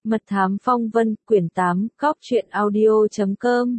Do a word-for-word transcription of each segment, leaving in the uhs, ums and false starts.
Mật thám phong vân, quyển tám, cóc truyện audio chấm com.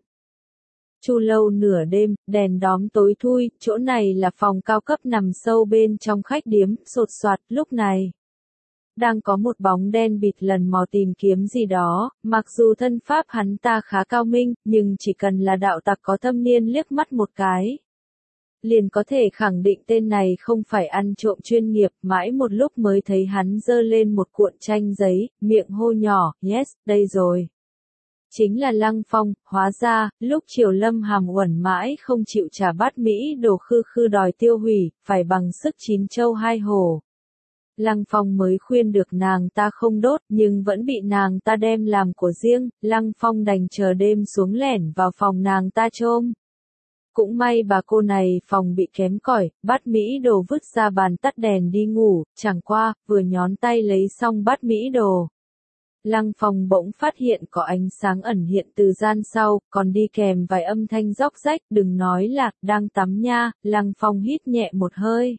Chu lâu nửa đêm, đèn đóm tối thui, chỗ này là phòng cao cấp nằm sâu bên trong khách điếm, sột soạt, lúc này. Đang có một bóng đen bịt lần mò tìm kiếm gì đó, mặc dù thân pháp hắn ta khá cao minh, nhưng chỉ cần là đạo tặc có thâm niên liếc mắt một cái. Liền có thể khẳng định tên này không phải ăn trộm chuyên nghiệp, mãi một lúc mới thấy hắn giơ lên một cuộn tranh giấy, miệng hô nhỏ, yes, đây rồi. Chính là Lăng Phong, hóa ra, lúc Triều Lâm hàm uẩn mãi không chịu trả bát Mỹ đồ khư khư đòi tiêu hủy, phải bằng sức chín châu hai hổ. Lăng Phong mới khuyên được nàng ta không đốt, nhưng vẫn bị nàng ta đem làm của riêng, Lăng Phong đành chờ đêm xuống lẻn vào phòng nàng ta trôm. Cũng may bà cô này phòng bị kém cỏi, bát Mỹ đồ vứt ra bàn tắt đèn đi ngủ, chẳng qua, vừa nhón tay lấy xong bát Mỹ đồ. Lăng Phong bỗng phát hiện có ánh sáng ẩn hiện từ gian sau, còn đi kèm vài âm thanh róc rách, đừng nói là, đang tắm nha, Lăng Phong hít nhẹ một hơi.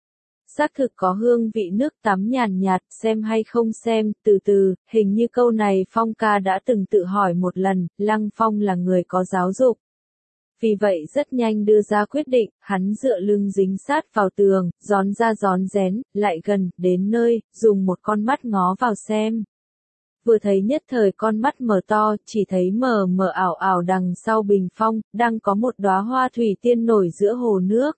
Xác thực có hương vị nước tắm nhàn nhạt, xem hay không xem, từ từ, hình như câu này Phong ca đã từng tự hỏi một lần, Lăng Phong là người có giáo dục. Vì vậy rất nhanh đưa ra quyết định, hắn dựa lưng dính sát vào tường, gión ra gión rén, lại gần, đến nơi, dùng một con mắt ngó vào xem. Vừa thấy nhất thời con mắt mở to, chỉ thấy mờ mờ ảo ảo đằng sau bình phong, đang có một đóa hoa thủy tiên nổi giữa hồ nước.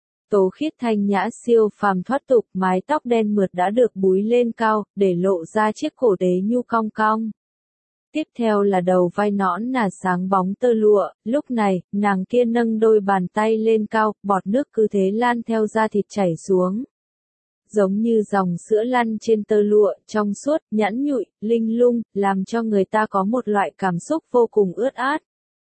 Tố khiết thanh nhã siêu phàm thoát tục, mái tóc đen mượt đã được búi lên cao, để lộ ra chiếc cổ đế nhu cong cong. Tiếp theo là đầu vai nõn nà sáng bóng tơ lụa, lúc này, nàng kia nâng đôi bàn tay lên cao, bọt nước cứ thế lan theo da thịt chảy xuống. Giống như dòng sữa lăn trên tơ lụa, trong suốt, nhẵn nhụi, linh lung, làm cho người ta có một loại cảm xúc vô cùng ướt át.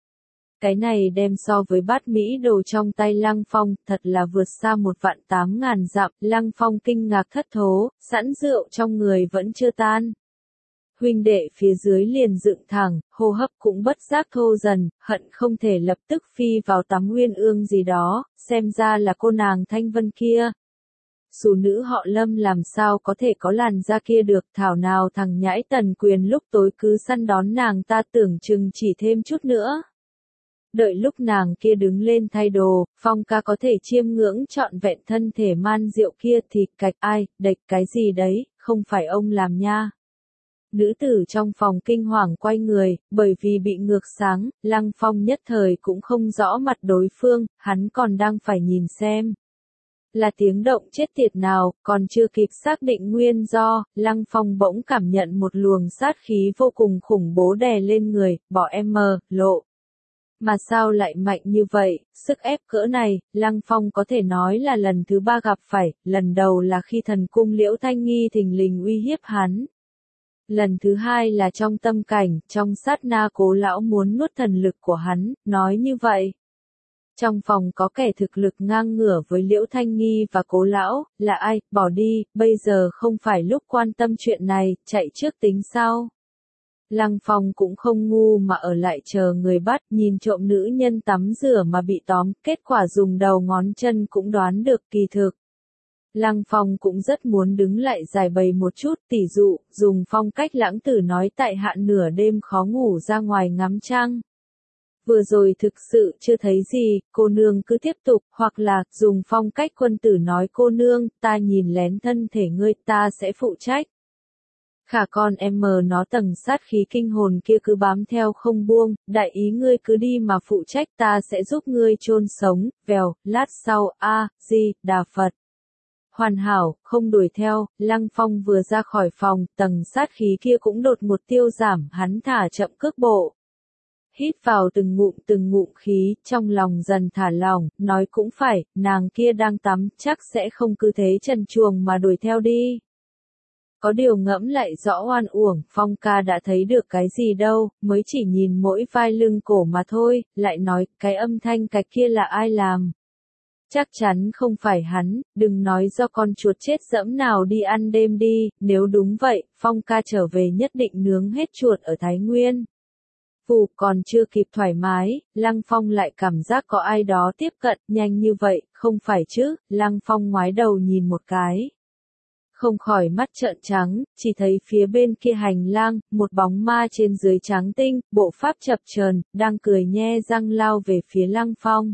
Cái này đem so với bát Mỹ đồ trong tay Lăng Phong, thật là vượt xa một vạn tám ngàn dặm, Lăng Phong kinh ngạc thất thố, sẵn rượu trong người vẫn chưa tan. Huynh đệ phía dưới liền dựng thẳng, hô hấp cũng bất giác thô dần, hận không thể lập tức phi vào tắm nguyên ương gì đó, xem ra là cô nàng Thanh Vân kia. Dù nữ họ Lâm làm sao có thể có làn da kia được, thảo nào thằng nhãi Tần Quyền lúc tối cứ săn đón nàng ta tưởng chừng chỉ thêm chút nữa. Đợi lúc nàng kia đứng lên thay đồ, Phong ca có thể chiêm ngưỡng trọn vẹn thân thể man diệu kia thì cạch ai, đệch cái gì đấy, không phải ông làm nha. Nữ tử trong phòng kinh hoàng quay người, bởi vì bị ngược sáng, Lăng Phong nhất thời cũng không rõ mặt đối phương, hắn còn đang phải nhìn xem. Là tiếng động chết tiệt nào, còn chưa kịp xác định nguyên do, Lăng Phong bỗng cảm nhận một luồng sát khí vô cùng khủng bố đè lên người, bỏ em mờ, lộ. Mà sao lại mạnh như vậy, sức ép cỡ này, Lăng Phong có thể nói là lần thứ ba gặp phải, lần đầu là khi thần cung Liễu Thanh Nghi thình lình uy hiếp hắn. Lần thứ hai là trong tâm cảnh, trong sát na Cố lão muốn nuốt thần lực của hắn, nói như vậy. Trong phòng có kẻ thực lực ngang ngửa với Liễu Thanh Nghi và Cố lão, là ai, bỏ đi, bây giờ không phải lúc quan tâm chuyện này, chạy trước tính sau. Lăng Phong cũng không ngu mà ở lại chờ người bắt, nhìn trộm nữ nhân tắm rửa mà bị tóm, kết quả dùng đầu ngón chân cũng đoán được kỳ thực. Lăng Phong cũng rất muốn đứng lại giải bày một chút, tỉ dụ, dùng phong cách lãng tử nói tại hạ nửa đêm khó ngủ ra ngoài ngắm trăng. Vừa rồi thực sự chưa thấy gì, cô nương cứ tiếp tục, hoặc là, dùng phong cách quân tử nói cô nương, ta nhìn lén thân thể ngươi, ta sẽ phụ trách. Khả con em mờ nó tầng sát khí kinh hồn kia cứ bám theo không buông, đại ý ngươi cứ đi mà phụ trách, ta sẽ giúp ngươi chôn sống, vèo, lát sau, a, di, đà Phật. Hoàn hảo, không đuổi theo, Lăng Phong vừa ra khỏi phòng, tầng sát khí kia cũng đột một tiêu giảm, hắn thả chậm cước bộ. Hít vào từng ngụm từng ngụm khí, trong lòng dần thả lỏng, nói cũng phải, nàng kia đang tắm, chắc sẽ không cứ thế trần truồng mà đuổi theo đi. Có điều ngẫm lại rõ oan uổng, Phong ca đã thấy được cái gì đâu, mới chỉ nhìn mỗi vai lưng cổ mà thôi, lại nói, cái âm thanh cạch kia là ai làm. Chắc chắn không phải hắn, đừng nói do con chuột chết dẫm nào đi ăn đêm đi, nếu đúng vậy, Phong ca trở về nhất định nướng hết chuột ở Thái Nguyên. Phù còn chưa kịp thoải mái, Lăng Phong lại cảm giác có ai đó tiếp cận, nhanh như vậy, không phải chứ, Lăng Phong ngoái đầu nhìn một cái. Không khỏi mắt trợn trắng, chỉ thấy phía bên kia hành lang, một bóng ma trên dưới trắng tinh, bộ pháp chập chờn, đang cười nhe răng lao về phía Lăng Phong.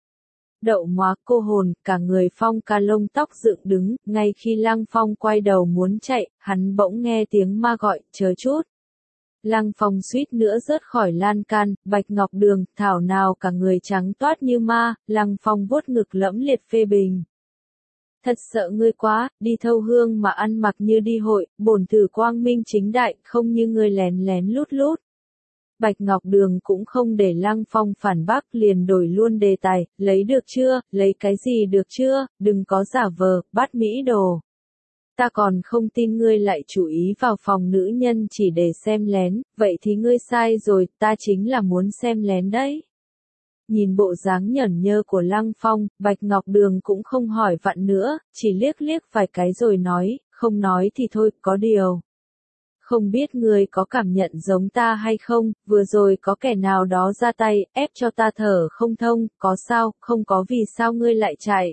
Đậu móa cô hồn, cả người Phong ca lông tóc dựng đứng, ngay khi Lăng Phong quay đầu muốn chạy, hắn bỗng nghe tiếng ma gọi, chờ chút. Lăng Phong suýt nữa rớt khỏi lan can, Bạch Ngọc Đường, thảo nào cả người trắng toát như ma, Lăng Phong vuốt ngực lẫm liệt phê bình. Thật sợ ngươi quá, đi thâu hương mà ăn mặc như đi hội, bổn tử quang minh chính đại, không như ngươi lén lén lút lút. Bạch Ngọc Đường cũng không để Lăng Phong phản bác, liền đổi luôn đề tài, lấy được chưa, lấy cái gì được chưa, đừng có giả vờ, bắt mỹ đồ. Ta còn không tin ngươi lại chú ý vào phòng nữ nhân chỉ để xem lén, vậy thì ngươi sai rồi, ta chính là muốn xem lén đấy. Nhìn bộ dáng nhởn nhơ của Lăng Phong, Bạch Ngọc Đường cũng không hỏi vặn nữa, chỉ liếc liếc vài cái rồi nói, không nói thì thôi, có điều. Không biết ngươi có cảm nhận giống ta hay không, vừa rồi có kẻ nào đó ra tay, ép cho ta thở không thông, có sao, không có vì sao ngươi lại chạy.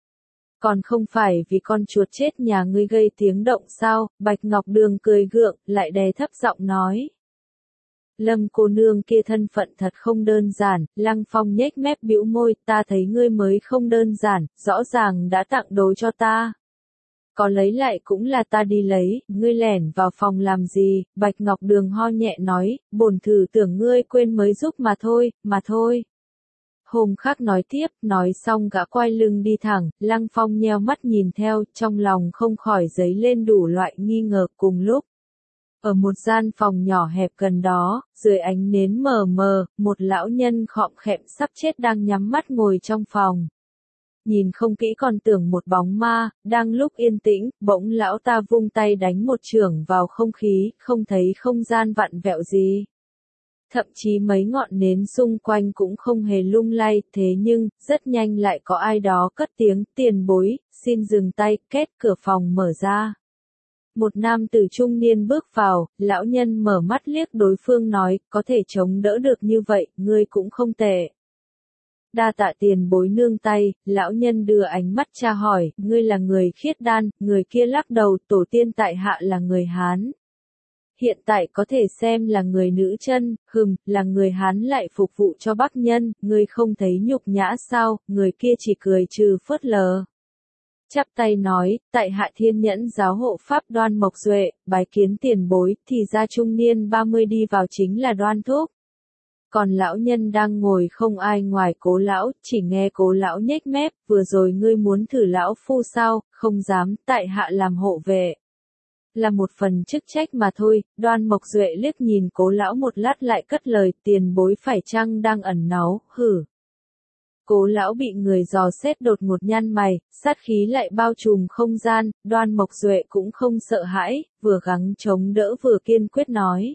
Còn không phải vì con chuột chết nhà ngươi gây tiếng động sao, Bạch Ngọc Đường cười gượng, lại đè thấp giọng nói. Lâm cô nương kia thân phận thật không đơn giản, Lăng Phong nhếch mép bĩu môi, ta thấy ngươi mới không đơn giản, rõ ràng đã tặng đồ cho ta. Có lấy lại cũng là ta đi lấy, ngươi lẻn vào phòng làm gì, Bạch Ngọc Đường ho nhẹ nói, bổn thử tưởng ngươi quên mới giúp mà thôi, mà thôi. Hôm khác nói tiếp, nói xong gã quay lưng đi thẳng, Lăng Phong nheo mắt nhìn theo, trong lòng không khỏi dấy lên đủ loại nghi ngờ cùng lúc. Ở một gian phòng nhỏ hẹp gần đó, dưới ánh nến mờ mờ, một lão nhân khọm khẹm sắp chết đang nhắm mắt ngồi trong phòng. Nhìn không kỹ còn tưởng một bóng ma, đang lúc yên tĩnh, bỗng lão ta vung tay đánh một chưởng vào không khí, không thấy không gian vặn vẹo gì. Thậm chí mấy ngọn nến xung quanh cũng không hề lung lay, thế nhưng, rất nhanh lại có ai đó cất tiếng, tiền bối, xin dừng tay, két cửa phòng mở ra. Một nam tử trung niên bước vào, lão nhân mở mắt liếc đối phương nói, có thể chống đỡ được như vậy, ngươi cũng không tệ. Đa tạ tiền bối nương tay, lão nhân đưa ánh mắt tra hỏi, ngươi là người khiết đan, người kia lắc đầu, tổ tiên tại hạ là người Hán. Hiện tại có thể xem là người nữ chân, hừm, là người Hán lại phục vụ cho Bắc nhân, ngươi không thấy nhục nhã sao, người kia chỉ cười trừ phớt lờ. Chắp tay nói, tại hạ Thiên Nhẫn giáo hộ pháp Đoan Mộc Duệ, bái kiến tiền bối, thì ra trung niên ba mươi đi vào chính là Đoan Thúc. Còn lão nhân đang ngồi không ai ngoài Cố lão, chỉ nghe Cố lão nhếch mép, vừa rồi ngươi muốn thử lão phu sao, không dám, tại hạ làm hộ vệ. Là một phần chức trách mà thôi, Đoan Mộc Duệ liếc nhìn Cố lão một lát lại cất lời, tiền bối phải chăng đang ẩn náu, hử. Cố lão bị người dò xét đột ngột nhăn mày, sát khí lại bao trùm không gian, Đoan Mộc Duệ cũng không sợ hãi, vừa gắng chống đỡ vừa kiên quyết nói.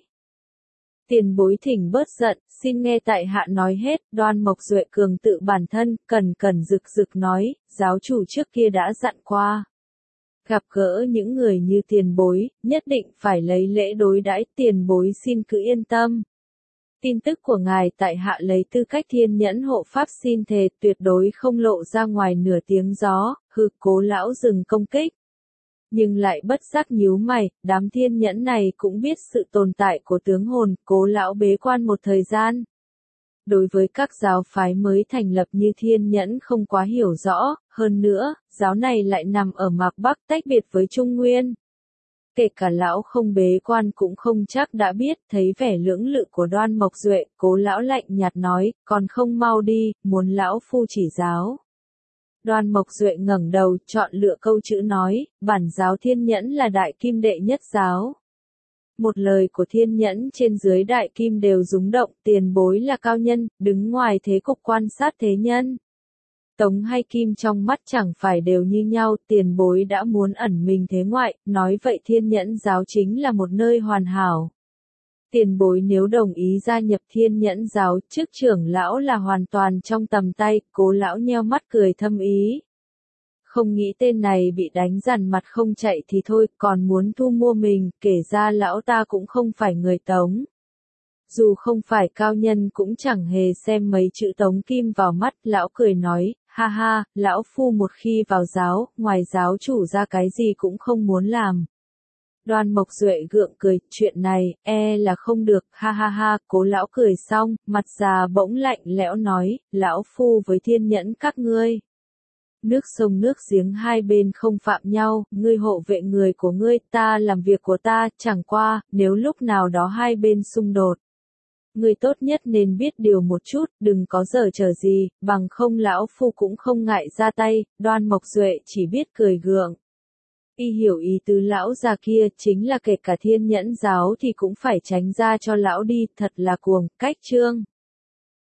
Tiền bối thỉnh bớt giận, xin nghe tại hạ nói hết, Đoan Mộc Duệ cường tự bản thân, cần cần rực rực nói, giáo chủ trước kia đã dặn qua. Gặp gỡ những người như tiền bối, nhất định phải lấy lễ đối đãi, tiền bối xin cứ yên tâm. Tin tức của ngài tại hạ lấy tư cách Thiên Nhẫn hộ pháp xin thề tuyệt đối không lộ ra ngoài nửa tiếng gió, hừ. Cố lão dừng công kích. Nhưng lại bất giác nhíu mày, đám thiên nhẫn này cũng biết sự tồn tại của tướng hồn, Cố lão bế quan một thời gian. Đối với các giáo phái mới thành lập như Thiên Nhẫn không quá hiểu rõ, hơn nữa, giáo này lại nằm ở mạc Bắc tách biệt với Trung Nguyên. Kể cả lão không bế quan cũng không chắc đã biết, thấy vẻ lưỡng lự của Đoan Mộc Duệ, Cố lão lạnh nhạt nói, còn không mau đi, muốn lão phu chỉ giáo. Đoan Mộc Duệ ngẩng đầu, chọn lựa câu chữ nói, bản giáo Thiên Nhẫn là đại kim đệ nhất giáo. Một lời của Thiên Nhẫn trên dưới đại kim đều rúng động, tiền bối là cao nhân, đứng ngoài thế cục quan sát thế nhân. Tống hay kim trong mắt chẳng phải đều như nhau, tiền bối đã muốn ẩn mình thế ngoại, nói vậy Thiên Nhẫn giáo chính là một nơi hoàn hảo. Tiền bối nếu đồng ý gia nhập Thiên Nhẫn giáo, chức trưởng lão là hoàn toàn trong tầm tay, Cố lão nheo mắt cười thâm ý. Không nghĩ tên này bị đánh dằn mặt không chạy thì thôi, còn muốn thu mua mình, kể ra lão ta cũng không phải người Tống. Dù không phải cao nhân cũng chẳng hề xem mấy chữ Tống Kim vào mắt, lão cười nói, ha ha, lão phu một khi vào giáo, ngoài giáo chủ ra cái gì cũng không muốn làm. Đoan Mộc Duệ gượng cười, chuyện này, e là không được, ha ha ha, Cố lão cười xong, mặt già bỗng lạnh lẽo nói, lão phu với thiên nhẫn các ngươi. Nước sông nước giếng hai bên không phạm nhau, ngươi hộ vệ người của ngươi, ta làm việc của ta, chẳng qua, nếu lúc nào đó hai bên xung đột. Ngươi tốt nhất nên biết điều một chút, đừng có giở trò gì, bằng không lão phu cũng không ngại ra tay, Đoan Mộc Duệ chỉ biết cười gượng. Y hiểu ý tứ lão già kia, chính là kể cả thiên nhẫn giáo thì cũng phải tránh ra cho lão đi, thật là cuồng, cách chương.